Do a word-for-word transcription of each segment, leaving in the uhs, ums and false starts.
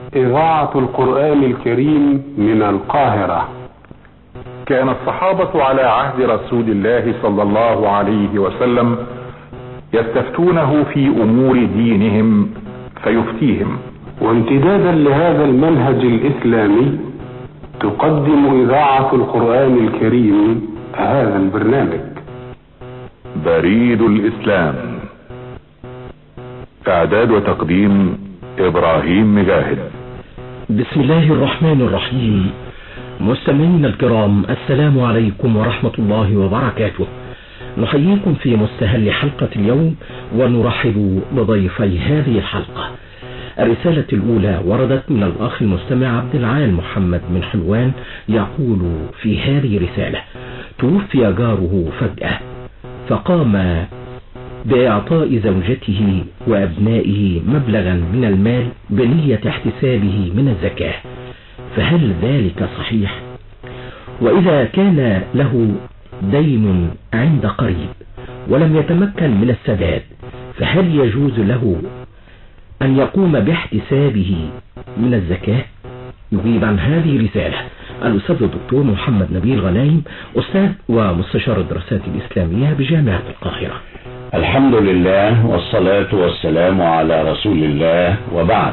إذاعة القرآن الكريم من القاهرة. كان الصحابة على عهد رسول الله صلى الله عليه وسلم يستفتونه في أمور دينهم فيفتيهم. وامتدادا لهذا المنهج الإسلامي تقدم إذاعة القرآن الكريم هذا البرنامج. بريد الإسلام. إعداد وتقديم إبراهيم مجاهد. بسم الله الرحمن الرحيم. مستمعينا الكرام، السلام عليكم ورحمة الله وبركاته. نحييكم في مستهل حلقة اليوم ونرحب بضيفي هذه الحلقة. الرسالة الأولى وردت من الأخ المستمع عبد العال محمد من حلوان، يقول في هذه الرسالة: توفي جاره فجأة فقام بإعطاء زوجته وأبنائه مبلغا من المال بنية احتسابه من الزكاة، فهل ذلك صحيح؟ وإذا كان له دين عند قريب ولم يتمكن من السداد، فهل يجوز له أن يقوم باحتسابه من الزكاة؟ يجيب عن هذه الرسالة الأستاذ الدكتور محمد نبيل غنايم، أستاذ ومستشار الدراسات الإسلامية بجامعة القاهرة. الحمد لله والصلاة والسلام على رسول الله، وبعد.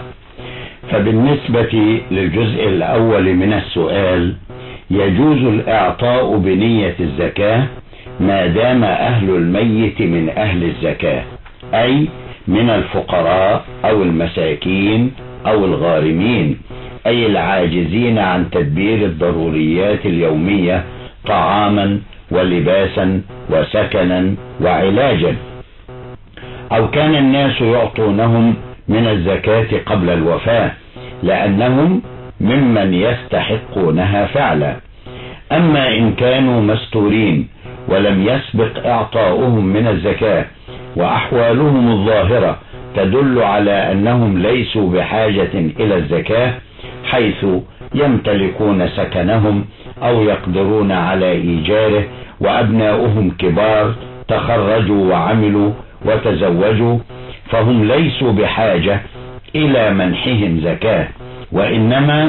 فبالنسبة للجزء الأول من السؤال، يجوز الإعطاء بنية الزكاة ما دام أهل الميت من أهل الزكاة، أي من الفقراء أو المساكين أو الغارمين، أي العاجزين عن تدبير الضروريات اليومية طعاما ولباسا وسكنا وعلاجا. أو كان الناس يعطونهم من الزكاة قبل الوفاة لأنهم ممن يستحقونها فعلا. أما إن كانوا مستورين ولم يسبق إعطاؤهم من الزكاة وأحوالهم الظاهرة تدل على أنهم ليسوا بحاجة إلى الزكاة، حيث يمتلكون سكنهم أو يقدرون على إيجاره، وأبناؤهم كبار تخرجوا وعملوا وتزوجوا، فهم ليسوا بحاجة إلى منحهم زكاة، وإنما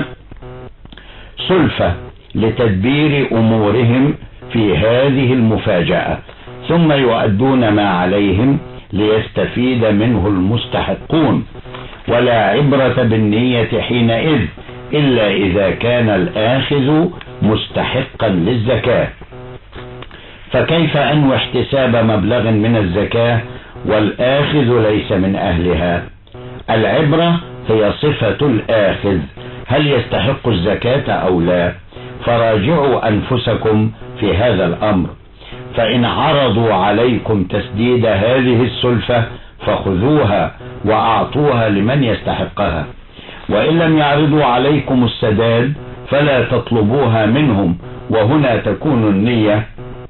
سلفة لتدبير أمورهم في هذه المفاجأة، ثم يؤدون ما عليهم ليستفيد منه المستحقون. ولا عبرة بالنية حينئذ إلا إذا كان الآخذ مستحقا للزكاة. فكيف أنوي احتساب مبلغ من الزكاة والآخذ ليس من أهلها؟ العبرة هي صفة الآخذ، هل يستحق الزكاة أو لا؟ فراجعوا أنفسكم في هذا الأمر. فإن عرضوا عليكم تسديد هذه السلفة فخذوها وأعطوها لمن يستحقها، وإن لم يعرضوا عليكم السداد فلا تطلبوها منهم، وهنا تكون النية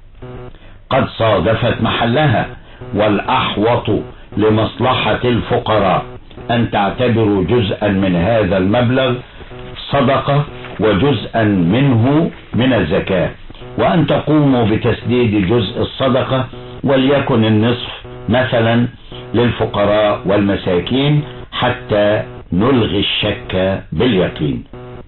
قد صادفت محلها. والأحوط لمصلحة الفقراء أن تعتبروا جزءا من هذا المبلغ صدقة وجزءا منه من الزكاة، وأن تقوموا بتسديد جزء الصدقة وليكن النصف مثلا للفقراء والمساكين حتى نلغي الشك باليقين.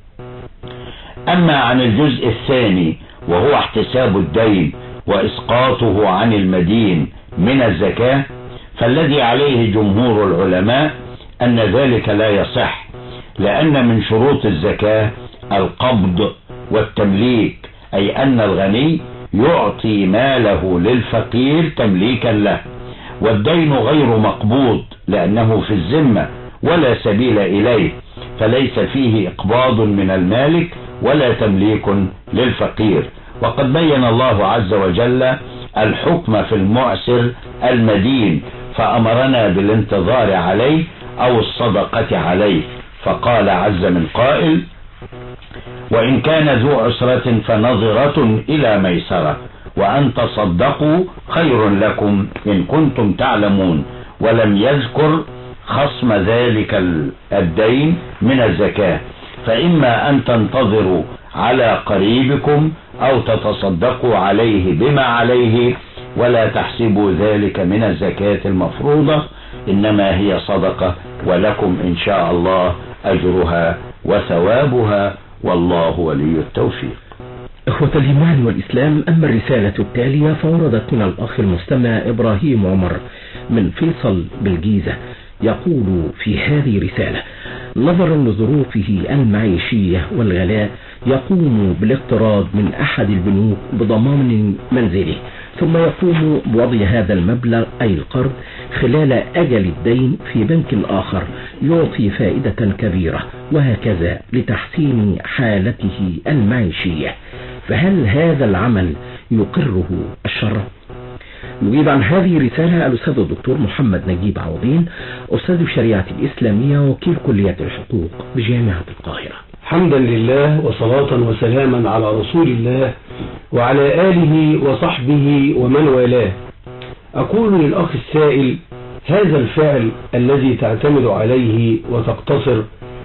أما عن الجزء الثاني وهو احتساب الدين وإسقاطه عن المدين من الزكاة، فالذي عليه جمهور العلماء أن ذلك لا يصح، لأن من شروط الزكاة القبض والتمليك، أي أن الغني يعطي ماله للفقير تمليكا له، والدين غير مقبوض لأنه في الذمة ولا سبيل إليه، فليس فيه إقباض من المالك ولا تمليك للفقير. وقد بين الله عز وجل الحكم في المعسر المدين، فأمرنا بالانتظار عليه أو الصدقة عليه، فقال عز من قائل: وإن كان ذو عسرة فنظرة إلى ميسرة وأن تصدقوا خير لكم إن كنتم تعلمون. ولم يذكر خصم ذلك الدين من الزكاة، فإما أن تنتظروا على قريبكم أو تتصدقوا عليه بما عليه، ولا تحسبوا ذلك من الزكاة المفروضة، إنما هي صدقة ولكم إن شاء الله أجرها وثوابها، والله ولي التوفيق. إخوة الإيمان والإسلام، أما الرسالة التالية فوردت من الأخ المستمع إبراهيم عمر من فيصل بالجيزة، يقول في هذه رسالة: نظرا لظروفه المعيشية والغلاء يقوم بالاقتراض من أحد البنوك بضمان منزله، ثم يقوم بوضع هذا المبلغ أي القرض خلال أجل الدين في بنك آخر يعطي فائدة كبيرة، وهكذا لتحسين حالته المعيشية، فهل هذا العمل يقره الشرع؟ يجيب عن هذه الرسالة الأستاذ الدكتور محمد نجيب عوضين، أستاذ الشريعة الإسلامية وكيل كلية الحقوق بجامعة القاهرة. حمدا لله وصلاة وسلاما على رسول الله وعلى آله وصحبه ومن والاه. أقول للأخ السائل: هذا الفعل الذي تعتمد عليه وتقتصر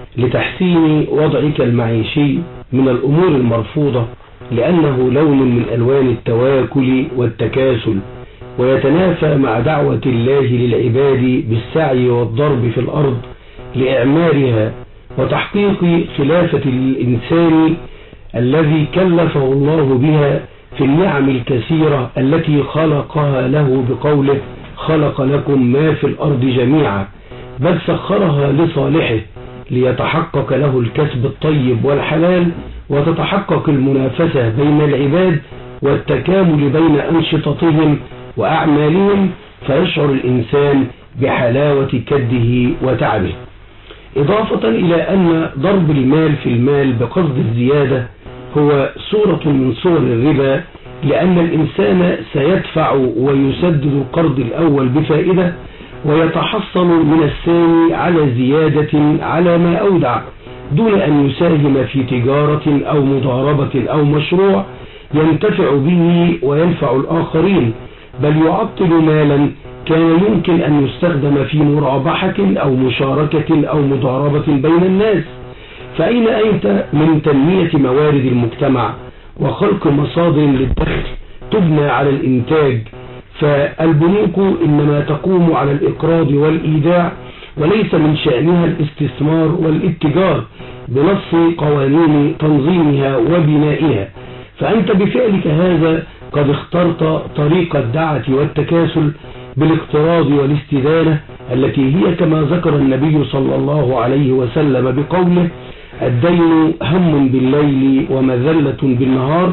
لتحسين وضعك المعيشي من الأمور المرفوضة، لأنه لون من ألوان التواكل والتكاسل، ويتنافى مع دعوة الله للعباد بالسعي والضرب في الأرض لإعمارها وتحقيق خلافة الإنسان الذي كلفه الله بها في النعم الكثيرة التي خلقها له بقوله: خلق لكم ما في الأرض جميعا، بل سخرها لصالحه ليتحقق له الكسب الطيب والحلال، وتتحقق المنافسة بين العباد والتكامل بين أنشطتهم وأعمالهم، فيشعر الإنسان بحلاوة كده وتعبه. إضافة إلى أن ضرب المال في المال بقصد الزيادة هو صورة من صور الربا، لأن الإنسان سيدفع ويسدد القرض الأول بفائدة، ويتحصل من الثاني على زيادة على ما أودع، دون أن يساهم في تجارة أو مضاربة أو مشروع ينتفع به وينفع الآخرين، بل يعطل مالا كان يمكن أن يستخدم في مرابحة أو مشاركة أو مضاربة بين الناس. فأين أنت من تنمية موارد المجتمع وخلق مصادر للدخل تبنى على الإنتاج؟ فالبنوك إنما تقوم على الإقراض والإيداع، وليس من شأنها الاستثمار والاتجار بنص قوانين تنظيمها وبنائها. فأنت بفعلك هذا قد اخترت طريق الدعة والتكاسل بالاقتراض والاستدانة، التي هي كما ذكر النبي صلى الله عليه وسلم بقوله: الدين هم بالليل ومذلة بالنهار.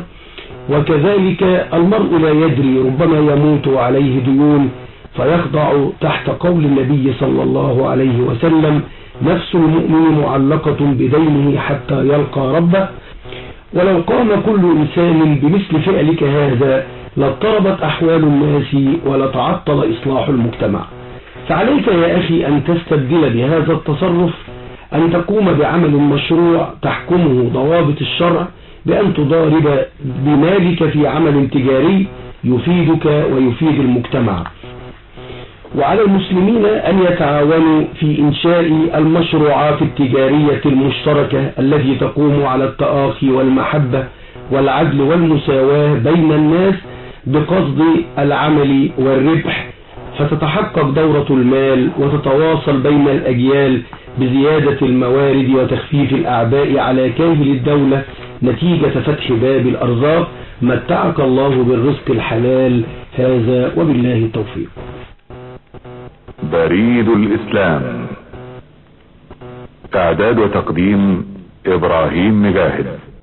وكذلك المرء لا يدري، ربما يموت عليه ديون فيخضع تحت قول النبي صلى الله عليه وسلم: نفس المؤمن معلقة بدينه حتى يلقى ربه. ولو قام كل إنسان بمثل فعلك هذا لاضطربت أحوال الناس ولتعطل إصلاح المجتمع. فعليك يا أخي أن تستبدل بهذا التصرف، أن تقوم بعمل مشروع تحكمه ضوابط الشرع، بأن تضارب بمالك في عمل تجاري يفيدك ويفيد المجتمع. وعلى المسلمين أن يتعاونوا في إنشاء المشروعات التجارية المشتركة التي تقوم على التآخي والمحبة والعدل والمساواة بين الناس بقصد العمل والربح، فتتحقق دورة المال وتتواصل بين الأجيال بزيادة الموارد وتخفيف الأعباء على كاهل الدولة نتيجة فتح باب الأرزاق. متعك الله بالرزق الحلال، هذا وبالله التوفيق. بريد الإسلام، إعداد وتقديم إبراهيم مجاهد.